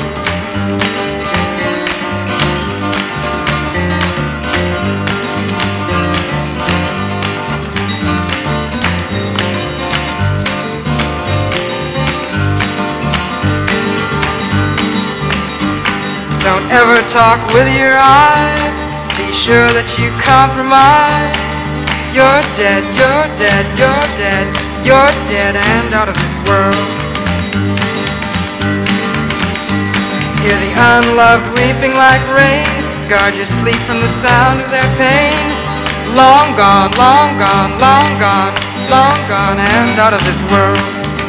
Don't ever talk with your eyes. Be sure that you compromise. You're dead, you're dead, you're dead, you're dead and out of this world. Hear the unloved weeping like rain. Guard your sleep from the sound of their pain. Long gone, long gone, long gone, long gone and out of this world.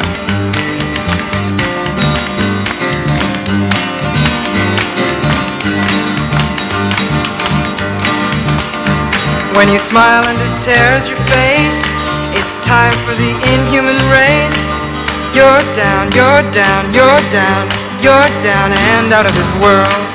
When you smile and it tears your face, it's time for the inhuman race. You're down, you're down, you're down, you're down and out of this world.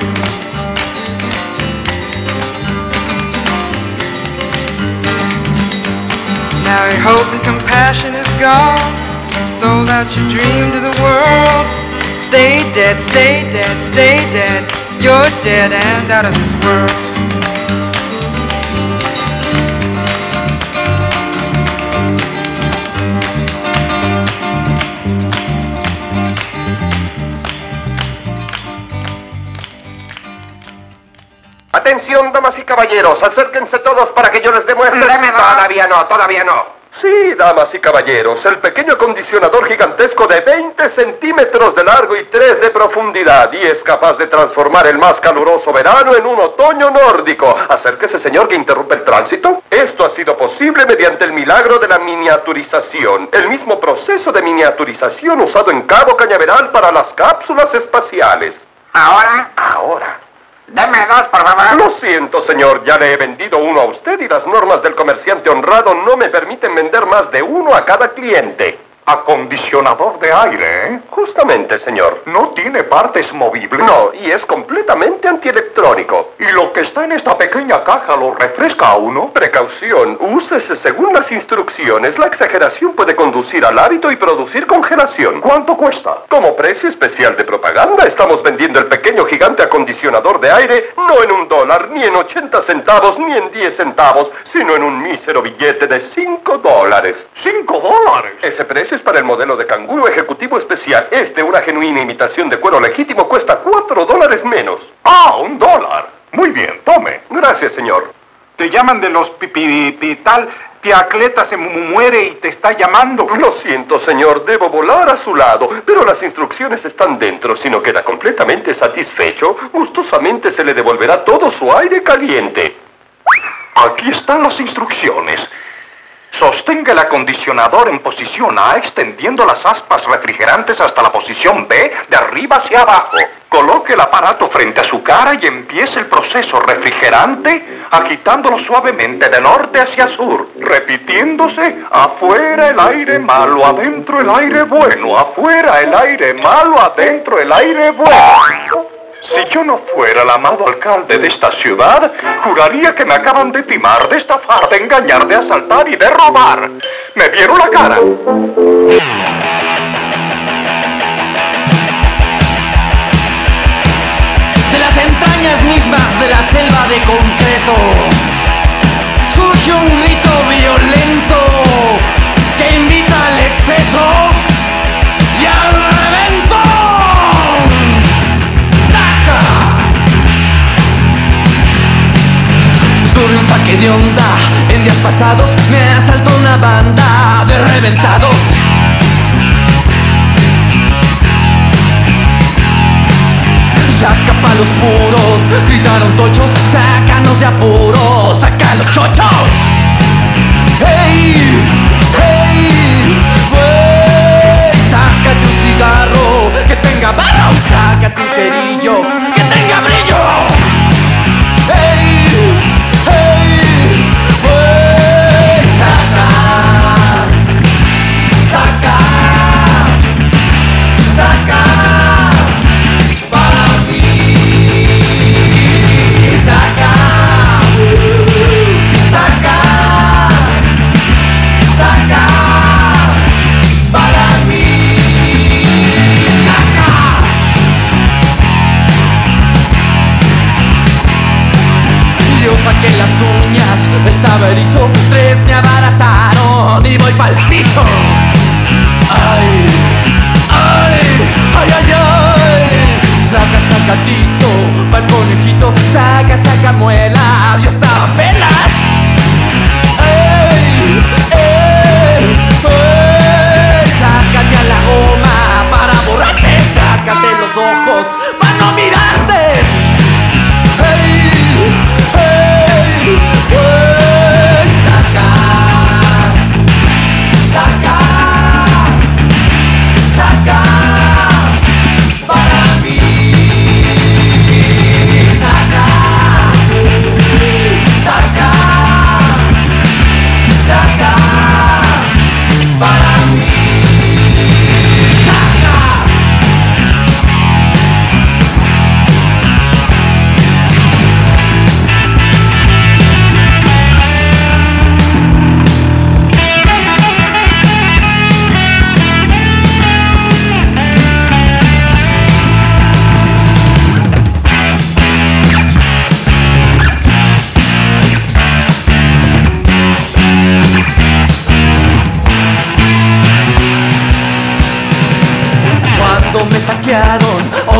Now your hope and compassion is gone. You've sold out your dream to the world. Stay dead, stay dead, stay dead. You're dead and out of this world. damas y caballeros, acérquense todos para que yo les demuestre... Todavía no. Sí, damas y caballeros, el pequeño acondicionador gigantesco de 20 centímetros de largo y 3 de profundidad, y es capaz de transformar el más caluroso verano en un otoño nórdico. Acérquese, señor, que interrumpe el tránsito. Esto ha sido posible mediante el milagro de la miniaturización, el mismo proceso de miniaturización usado en Cabo Cañaveral para las cápsulas espaciales. Ahora. Deme 2, por favor. Lo siento, señor, ya le he vendido uno a usted y las normas del comerciante honrado no me permiten vender más de uno a cada cliente. Acondicionador de aire, ¿eh? Justamente, señor. ¿No tiene partes movibles? No, y es completamente antielectrónico. ¿Y lo que está en esta pequeña caja lo refresca a uno? Precaución, úsese según las instrucciones. La exageración puede conducir al hábito y producir congelación. ¿Cuánto cuesta? Como precio especial de propaganda, estamos vendiendo el pequeño gigante acondicionador de aire no en $1, ni en 80 centavos, ni en 10 centavos, sino en un mísero billete de $5. $5. Ese precio es para el modelo de canguro ejecutivo especial. Una genuina imitación de cuero legítimo, cuesta $4 menos. $1. Muy bien, tome. Gracias, señor. Te llaman del hospital, Piacleta se muere y te está llamando. Lo siento, señor, debo volar a su lado, pero las instrucciones están dentro. Si no queda completamente satisfecho, gustosamente se le devolverá todo su aire caliente. Aquí están las instrucciones. Sostenga el acondicionador en posición A, extendiendo las aspas refrigerantes hasta la posición B, de arriba hacia abajo. Coloque el aparato frente a su cara y empiece el proceso refrigerante, agitándolo suavemente de norte hacia sur, repitiéndose: afuera el aire malo, adentro el aire bueno, afuera el aire malo, adentro el aire bueno. Si yo no fuera el amado alcalde de esta ciudad, juraría que me acaban de timar, de estafar, de engañar, de asaltar y de robar. ¿Me vieron la cara? De las entrañas mismas de la selva de concreto surge un grito violento que invita al exceso y al reventón. Tuve un saque de onda en días pasados, me asaltó una banda de reventados. Saca palos puros, gritaron tochos, sácanos de apuros, saca los chochos. Hey, hey, güey, sácate un cigarro que tenga barro, sácate un cerillo que tenga brillo. Hey, hey, güey, saca, saca, saca. Saqué las uñas, estaba erizo, 3 me abarataron y voy pa'l piso. Ay, ay, ay, ay, ay. Saca, sacatito, pa'l conejito, saca, saca muela, yo estaba pelas. Ey, ey, ey. Sácate a la goma para borrarte, sácate los ojos para no mirarte. Ey, saca, saca, saca, para mí, saca, saca, saca, para mí, saca. Cuando me saquearon,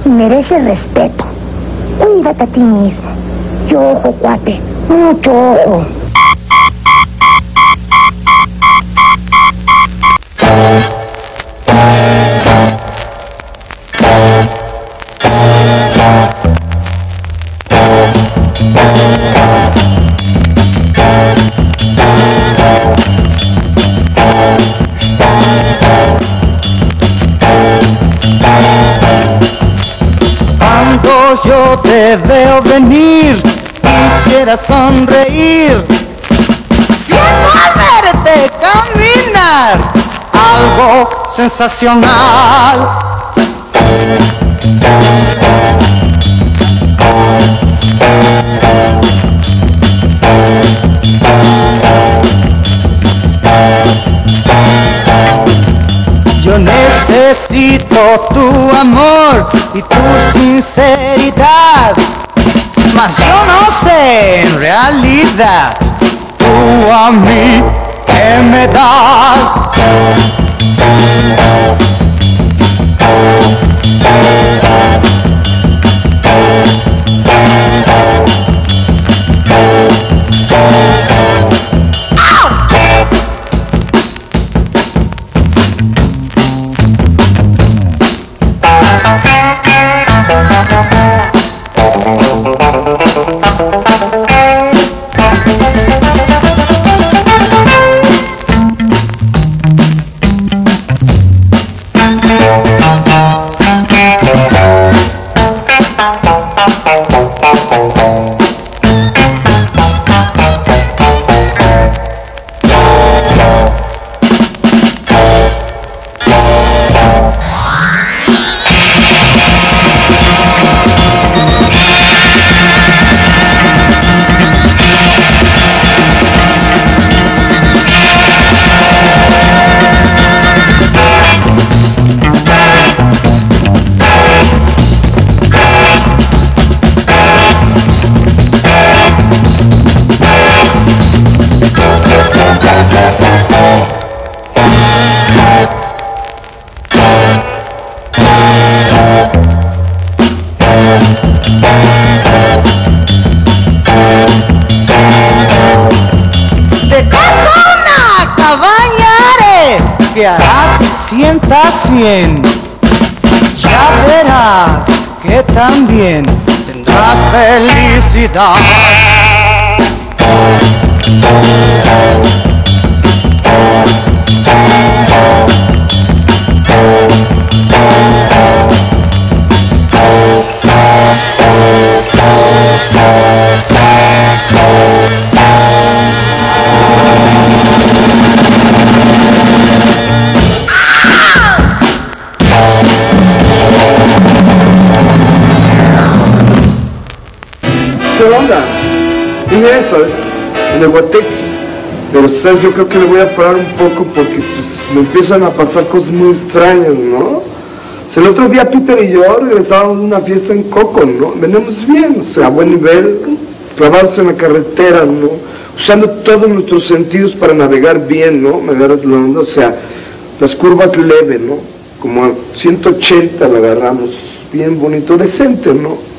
merece respeto. Cuídate a ti mismo. Y ojo, cuate, mucho ojo. Cuando yo te veo venir, quisiera sonreír. Siento al verte caminar algo sensacional. Yo necesito tu amor y tu sinceridad, mas yo no sé en realidad tú a mí ¿qué me das? Que hará que sientas bien, ya verás que también tendrás felicidad. ¿Qué onda? Y eso es en el Guateque. Pero ¿sabes? Yo creo que le voy a parar un poco porque pues, me empiezan a pasar cosas muy extrañas, ¿no? O sea, el otro día Peter y yo regresábamos de una fiesta en Coco, ¿no? Venimos bien, o sea, a buen nivel, clavados en la carretera, ¿no? Usando todos nuestros sentidos para navegar bien, ¿no? Me agarras la onda, o sea, las curvas leve, ¿no? Como a 180 la agarramos, bien bonito, decente, ¿no?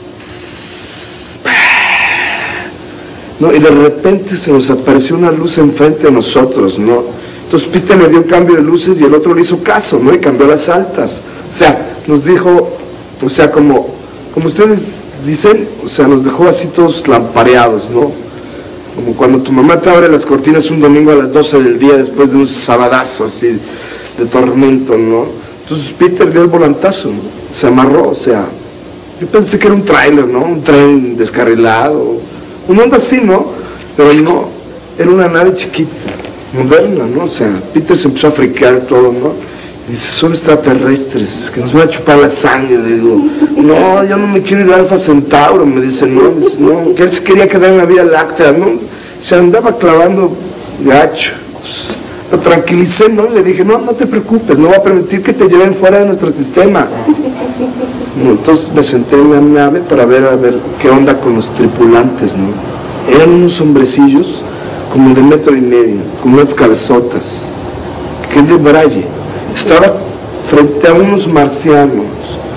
¿No? Y de repente se nos apareció una luz enfrente de nosotros, ¿no? Entonces Peter le dio un cambio de luces y el otro le hizo caso, ¿no? Y cambió las altas. O sea, nos dijo, o sea, como ustedes dicen, o sea, nos dejó así todos lampareados, ¿no? Como cuando tu mamá te abre las cortinas un domingo a las 12 del día después de un sabadazo así de tormento, ¿no? Entonces Peter dio el volantazo, ¿no? Se amarró, o sea, yo pensé que era un tráiler, ¿no? Un tren descarrilado, un onda así, ¿no? Pero no, era una nave chiquita, moderna, ¿no? O sea, Peter se empezó a friquear todo, ¿no? Y dice, son extraterrestres, que nos van a chupar la sangre. Le digo, no, yo no me quiero ir a Alfa Centauro, me dice, no, que él se quería quedar en la Vía Láctea, ¿no? Se andaba clavando gacho. Lo tranquilicé, ¿no? Y le dije, no te preocupes, no va a permitir que te lleven fuera de nuestro sistema. Entonces me senté en la nave para ver qué onda con los tripulantes, ¿no? Eran unos hombrecillos como de 1.5 metros, con unas cabezotas, que de braille. Estaba frente a unos marcianos,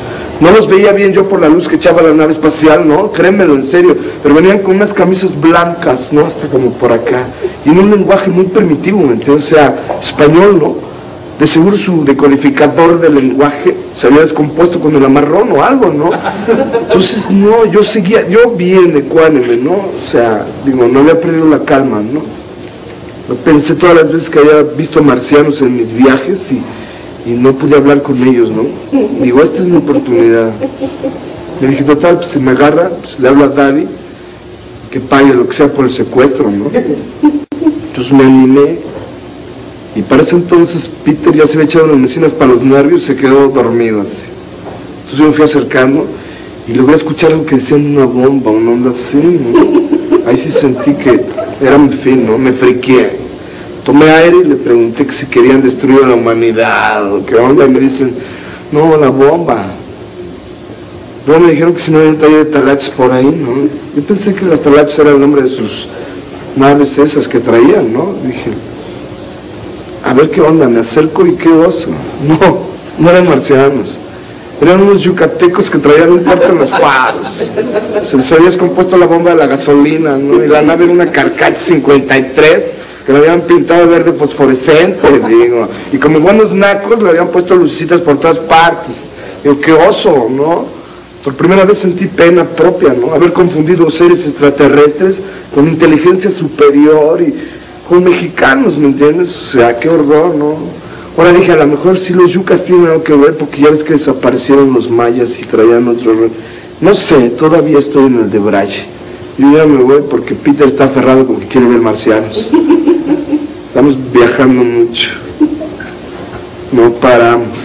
No los veía bien yo por la luz que echaba la nave espacial, ¿no? Créemelo, en serio. Pero venían con unas camisas blancas, ¿no? Hasta como por acá. Y en un lenguaje muy primitivo, ¿me entiendes? O sea, español, ¿no? De seguro su decodificador de lenguaje se había descompuesto con el amarrón o algo, ¿no? Entonces, no, yo seguía, yo bien ecuánime, ¿no? O sea, digo, no había perdido la calma, ¿no? Pensé todas las veces que había visto marcianos en mis viajes y no pude hablar con ellos, ¿no? Digo, esta es mi oportunidad. Le dije, total, pues si me agarra, pues le hablo a Daddy, que pague lo que sea por el secuestro, ¿no? Entonces me animé, y para ese entonces Peter ya se había echado unas medicinas para los nervios y se quedó dormido así. Entonces yo me fui acercando y logré escuchar algo que decían una bomba, una onda así, ¿no? Ahí sí sentí que era mi fin, ¿no? Me friqué. Tomé aire y le pregunté que si querían destruir a la humanidad o qué onda, y me dicen, no, la bomba. Luego me dijeron que si no había un taller de talaches por ahí, ¿no? Yo pensé que las talaches era el nombre de sus naves esas que traían, ¿no? Dije, a ver qué onda, me acerco y qué oso. No eran marcianos. Eran unos yucatecos que traían un cuarto en los faros. Se les había descompuesto la bomba de la gasolina, ¿no? Y la nave era una Carcache 53 que la habían pintado verde fosforescente, digo. Y como buenos nacos le habían puesto lucecitas por todas partes. Digo, qué oso, ¿no? Por primera vez sentí pena propia, ¿no? Haber confundido seres extraterrestres con inteligencia superior y con mexicanos, ¿me entiendes? O sea, qué horror, ¿no? Ahora dije, a lo mejor sí los yucas tienen algo que ver, porque ya ves que desaparecieron los mayas y traían otro... No sé, todavía estoy en el de Braille. Yo ya me voy porque Peter está aferrado con que quiere ver marcianos. Estamos viajando mucho. No paramos.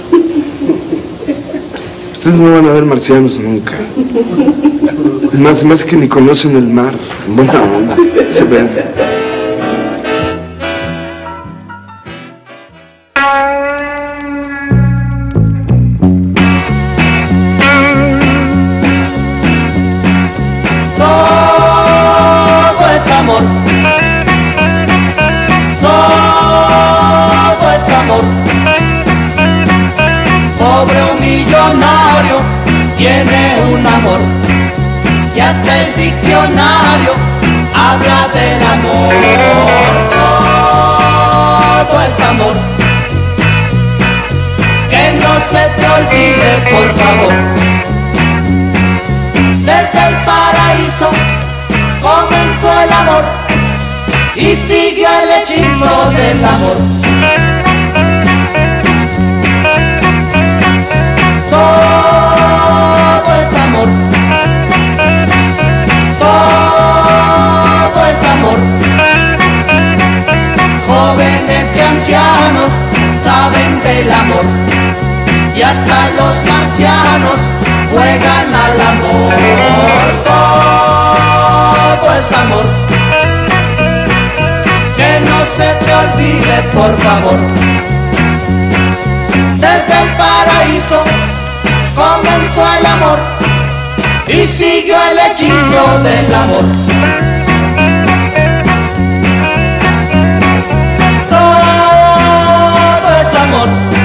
Ustedes no van a ver marcianos nunca. Más que ni conocen el mar. Buena onda. Se ven. Tiene un amor y hasta el diccionario habla del amor. Todo es amor, que no se te olvide, por favor. Desde el paraíso comenzó el amor y siguió el hechizo del amor. Todo es amor, todo es amor. Jóvenes y ancianos saben del amor, y hasta los marcianos juegan al amor. Todo es amor, que no se te olvide, por favor. Desde el paraíso comenzó el amor y siguió el hechizo del amor. Todo es amor,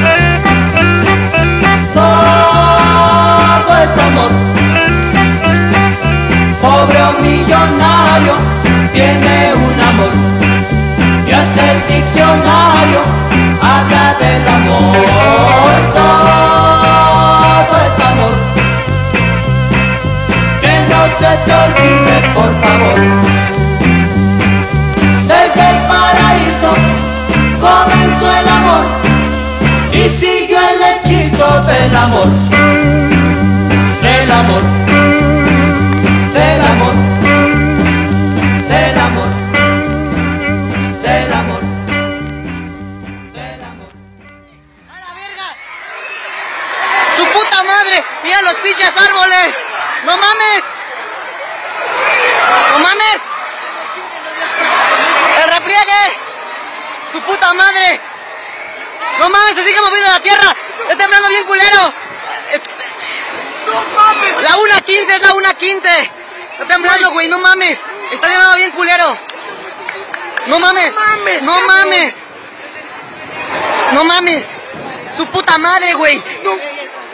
todo es amor. Pobre o millonario tiene un amor, y hasta el diccionario habla del amor. Todo es amor, que no se te olvide, por favor. Desde el paraíso comenzó el amor y siguió el hechizo del amor. Del amor, del amor, del amor, del amor. ¡Su puta madre! ¡Mira los pinches árboles! ¡No mames! ¡No mames! ¡El repliegue! ¡Su puta madre! ¡No mames! ¡Se sigue moviendo la tierra! ¡Está temblando bien culero! ¡No mames! ¡La 1:15 es la 1:15! ¡Está temblando, güey! ¡No mames! ¡Está temblando bien culero! ¡No mames! ¡No mames! ¡No mames! ¡Su puta madre, güey! ¡No!